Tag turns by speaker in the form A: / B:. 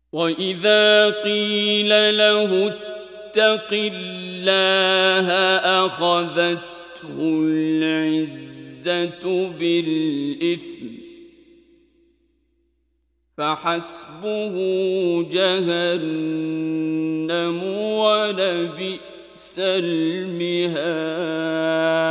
A: وإذا قيل له اتق الله أخذته العزة بالإثم فحسبه جهنم ولبئس المهاد